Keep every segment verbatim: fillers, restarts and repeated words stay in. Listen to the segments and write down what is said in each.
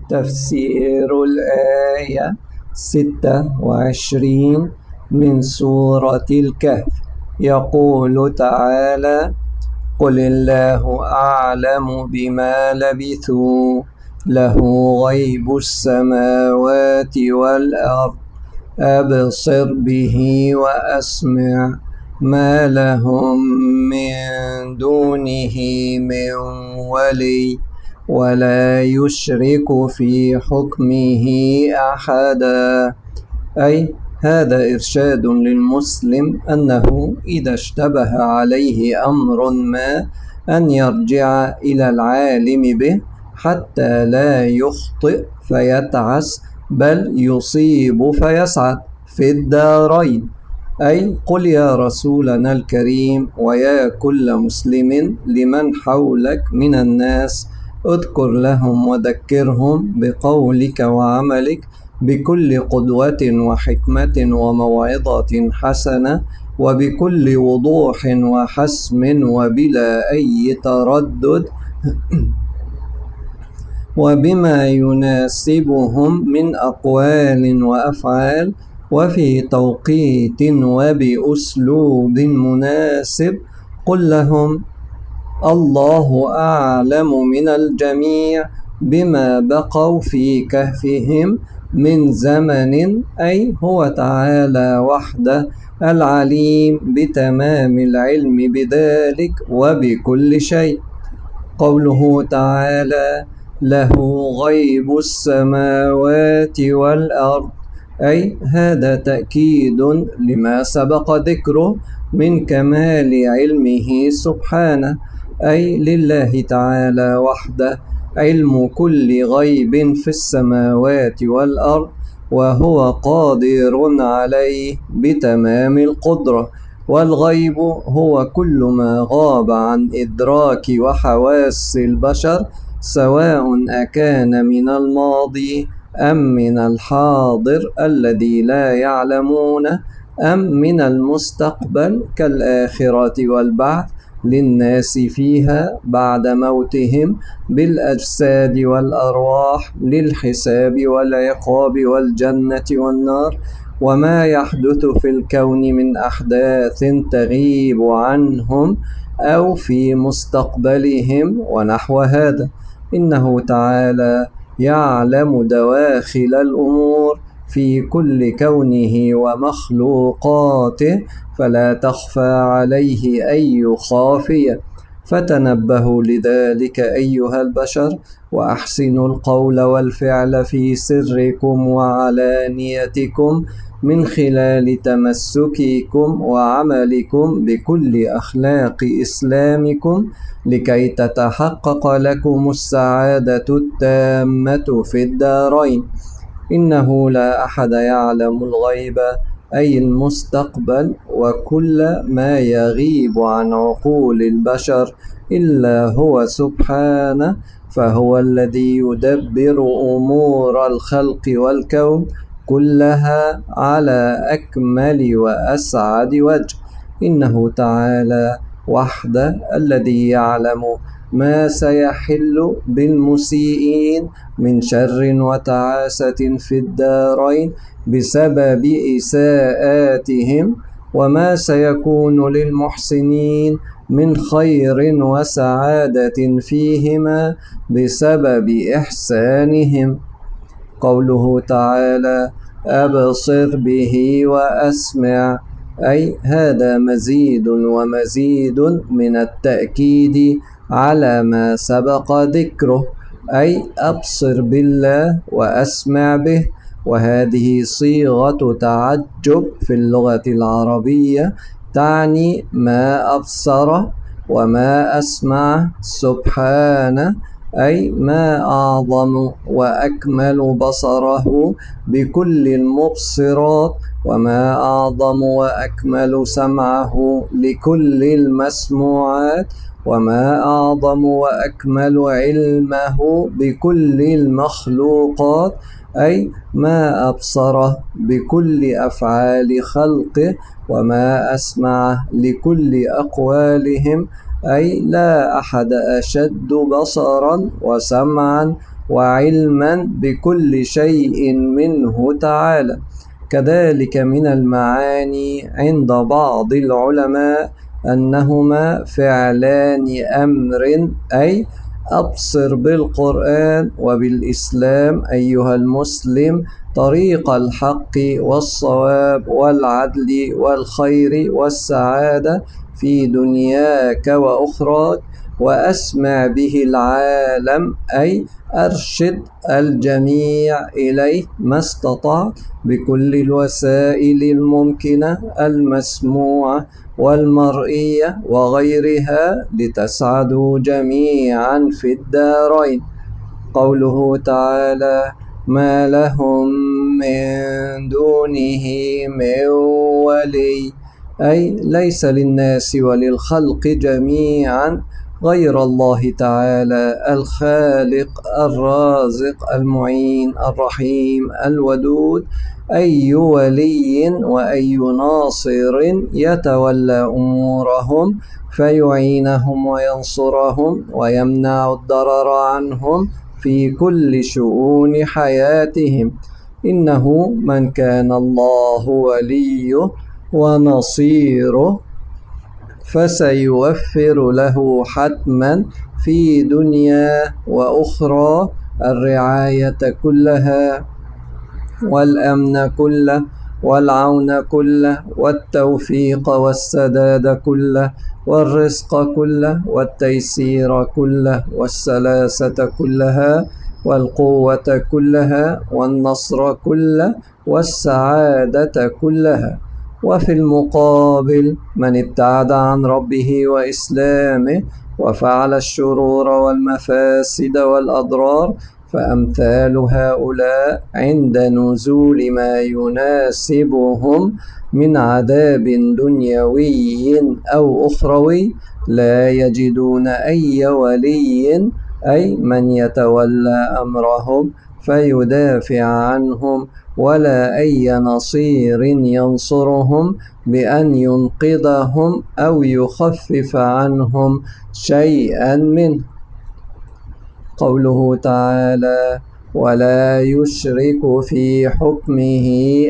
تفسير الآية ستة وعشرين من سورة الكهف. يقول تعالى: قل الله أعلم بما لبثوا له غيب السماوات والأرض أبصر به وأسمع ما لهم من دونه من ولي ولا يشرك في حكمه أحدا. أي هذا إرشاد للمسلم أنه إذا اشتبه عليه أمر ما أن يرجع إلى العالم به حتى لا يخطئ فيتعس، بل يصيب فيسعد في الدارين. أي قل يا رسولنا الكريم ويا كل مسلم لمن حولك من الناس: اذكر لهم وذكرهم بقولك وعملك بكل قدوة وحكمة وموعظة حسنة وبكل وضوح وحسم وبلا أي تردد وبما يناسبهم من أقوال وأفعال وفي توقيت وبأسلوب مناسب. قل لهم: الله أعلم من الجميع بما بقوا في كهفهم من زمن، أي هو تعالى وحده العليم بتمام العلم بذلك وبكل شيء. قوله تعالى: له غيب السماوات والأرض، أي هذا تأكيد لما سبق ذكره من كمال علمه سبحانه. أي لله تعالى وحده علم كل غيب في السماوات والأرض، وهو قادر عليه بتمام القدرة. والغيب هو كل ما غاب عن إدراك وحواس البشر، سواء أكان من الماضي أم من الحاضر الذي لا يعلمونه، أم من المستقبل كالآخرة والبعث للناس فيها بعد موتهم بالأجساد والأرواح للحساب والعقاب والجنة والنار، وما يحدث في الكون من أحداث تغيب عنهم أو في مستقبلهم ونحو هذا. إنه تعالى يعلم دواخل الأمور في كل كونه ومخلوقاته، فلا تخفى عليه أي خافية. فتنبهوا لذلك أيها البشر، وأحسنوا القول والفعل في سركم وعلانيتكم من خلال تمسككم وعملكم بكل أخلاق إسلامكم، لكي تتحقق لكم السعادة التامة في الدارين. إنه لا أحد يعلم الغيب، أي المستقبل وكل ما يغيب عن عقول البشر، إلا هو سبحانه، فهو الذي يدبر أمور الخلق والكون كلها على أكمل وأسعد وجه. إنه تعالى وحده الذي يعلم ما سيحل بالمسيئين من شر وتعاسة في الدارين بسبب إساءاتهم، وما سيكون للمحسنين من خير وسعادة فيهما بسبب إحسانهم. قوله تعالى: أبصر به وأسمع، أي هذا مزيد ومزيد من التأكيد على ما سبق ذكره، أي أبصر بالله وأسمع به. وهذه صيغة تعجب في اللغة العربية، تعني ما أبصر وما أسمع سبحانه، أي ما أعظم وأكمل بصره بكل المبصرات، وما أعظم وأكمل سمعه لكل المسموعات، وما أعظم وأكمل علمه بكل المخلوقات، أي ما أبصره بكل أفعال خلقه، وما أسمعه لكل أقوالهم، أي لا أحد أشد بصرا وسمعا وعلما بكل شيء منه تعالى. كذلك من المعاني عند بعض العلماء أنهما فعلان أمر، أي أبصر بالقرآن وبالإسلام أيها المسلم طريق الحق والصواب والعدل والخير والسعادة في دنياك وأخراك، وأسمع به العالم، أي أرشد الجميع إليه ما استطعت بكل الوسائل الممكنة المسموعة والمرئية وغيرها لتسعدوا جميعا في الدارين. قوله تعالى: ما لهم من دونه من ولي، أي ليس للناس وللخلق جميعا غير الله تعالى الخالق الرازق المعين الرحيم الودود أي ولي وأي ناصر يتولى أمورهم فيعينهم وينصرهم ويمنع الضرر عنهم في كل شؤون حياتهم. إنه من كان الله وليه ونصيره فسيوفر له حتما في دنيا وأخرى الرعاية كلها والأمن كله والعون كله والتوفيق والسداد كله والرزق كله والتيسير كله والسلاسة كلها والقوة كلها والنصر كله والسعادة كلها. وفي المقابل من ابتعد عن ربه وإسلامه وفعل الشرور والمفاسد والأضرار فأمثال هؤلاء عند نزول ما يناسبهم من عذاب دنيوي أو أخروي لا يجدون أي ولي، أي من يتولى أمرهم فيدافع عنهم، ولا أي نصير ينصرهم بأن ينقذهم أو يخفف عنهم شيئا منه. قوله تعالى: ولا يشرك في حكمه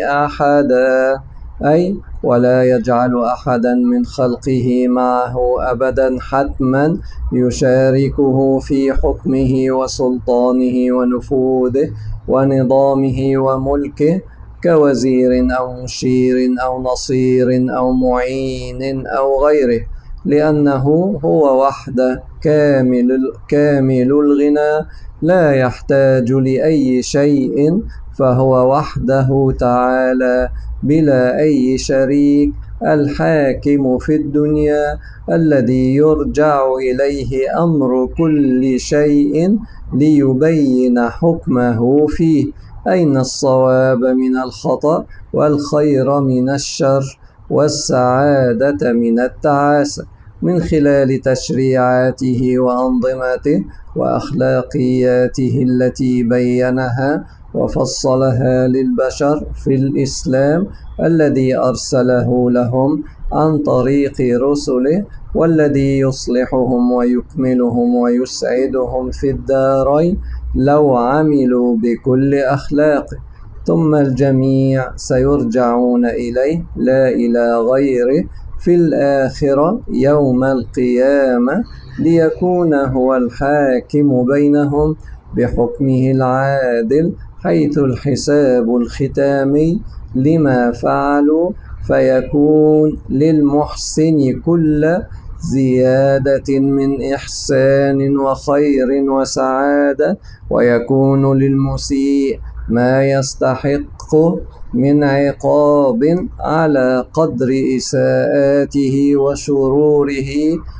أحدا، أي ولا يجعل أحدا من خلقه معه أبدا حتما يشاركه في حكمه وسلطانه ونفوذه ونظامه وملكه كوزير أو مشير أو نصير أو معين أو غيره، لأنه هو وحده كامل كامل الغنى لا يحتاج لأي شيء، فهو وحده تعالى بلا أي شريك الحاكم في الدنيا الذي يرجع إليه أمر كل شيء ليبين حكمه فيه، أين الصواب من الخطأ والخير من الشر والسعادة من التعاسة، من خلال تشريعاته وأنظمته وأخلاقياته التي بينها وفصلها للبشر في الإسلام الذي أرسله لهم عن طريق رسله، والذي يصلحهم ويكملهم ويسعدهم في الدارين لو عملوا بكل أخلاقه. ثم الجميع سيرجعون إليه لا إلى غيره في الآخرة يوم القيامة ليكون هو الحاكم بينهم بحكمه العادل، حيث الحساب الختامي لما فعلوا، فيكون للمحسن كل زيادة من إحسان وخير وسعادة، ويكون للمسيء ما يستحق من عقاب على قدر إساءاته وشروره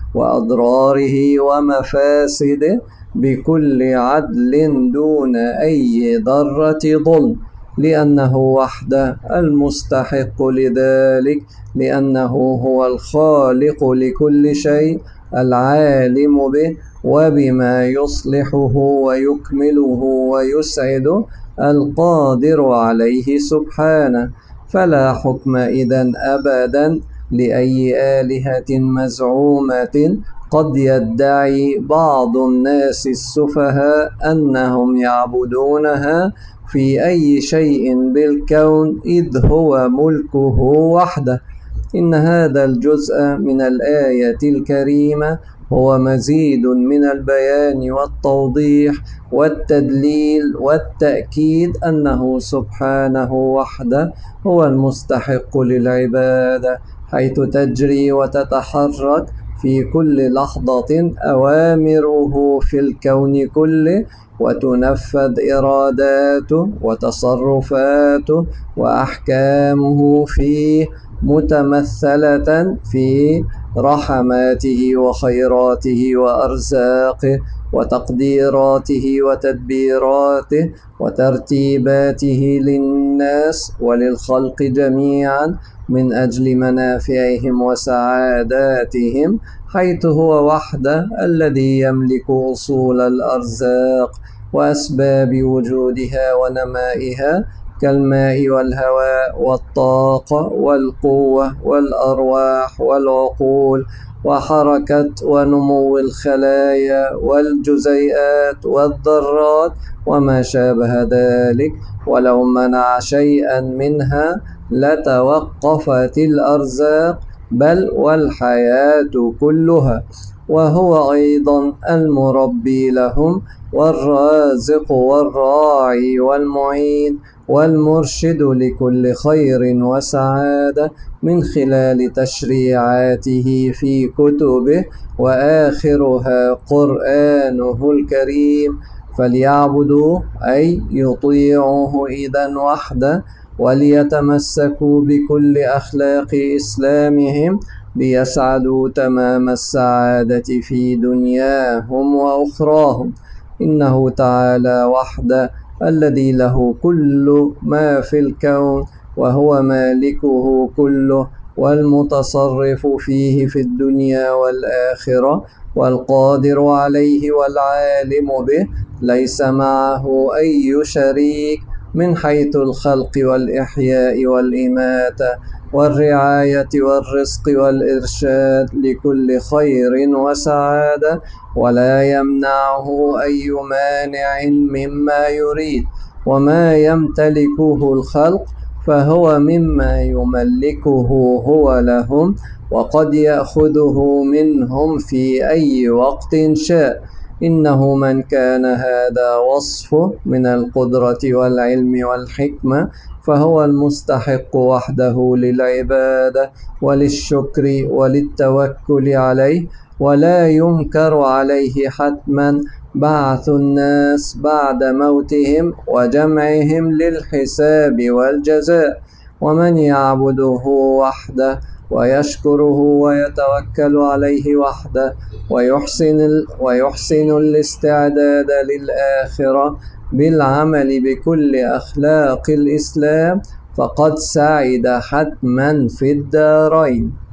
وأضراره ومفاسده بكل عدل دون أي ذرة ظلم، لأنه وحده المستحق لذلك، لأنه هو الخالق لكل شيء العالم به وبما يصلحه ويكمله ويسعده القادر عليه سبحانه. فلا حكم إذن أبدا لأي آلهة مزعومة قد يدعي بعض الناس السفهاء أنهم يعبدونها في أي شيء بالكون إذ هو ملكه وحده. إن هذا الجزء من الآية الكريمة هو مزيد من البيان والتوضيح والتدليل والتأكيد أنه سبحانه وحده هو المستحق للعبادة، حيث تجري وتتحرك في كل لحظة أوامره في الكون كله، وتنفذ إراداته وتصرفاته وأحكامه فيه، متمثلة في رحماته وخيراته وأرزاقه وتقديراته وتدبيراته وترتيباته للناس وللخلق جميعا من أجل منافعهم وسعاداتهم، حيث هو وحده الذي يملك أصول الأرزاق وأسباب وجودها ونمائها، كالماء والهواء والطاقة والقوة والأرواح والعقول وحركة ونمو الخلايا والجزيئات والذرات وما شابه ذلك. ولو منع شيئا منها لتوقفت الأرزاق بل والحياة كلها، وهو أيضا المربي لهم والرازق والراعي والمعين والمرشد لكل خير وسعادة من خلال تشريعاته في كتبه وآخرها قرآنه الكريم. فليعبدوه أي يطيعوه إذن وحده، وليتمسكوا بكل أخلاق إسلامهم ليسعدوا تمام السعادة في دنياهم وأخراهم. إنه تعالى وحده الذي له كل ما في الكون، وهو مالكه كله والمتصرف فيه في الدنيا والآخرة، والقادر عليه والعالم به، ليس معه أي شريك من حيث الخلق والإحياء والإماتة والرعاية والرزق والإرشاد لكل خير وسعادة، ولا يمنعه أي مانع مما يريد. وما يمتلكه الخلق فهو مما يملكه هو لهم، وقد يأخذه منهم في أي وقت شاء. إنه من كان هذا وصفه من القدرة والعلم والحكمة فهو المستحق وحده للعبادة وللشكر وللتوكل عليه، ولا ينكر عليه حتما بعث الناس بعد موتهم وجمعهم للحساب والجزاء. ومن يعبده وحده ويشكره ويتوكل عليه وحده ويحسن, ويحسن الاستعداد للآخرة بالعمل بكل أخلاق الإسلام فقد سعد حتما في الدارين.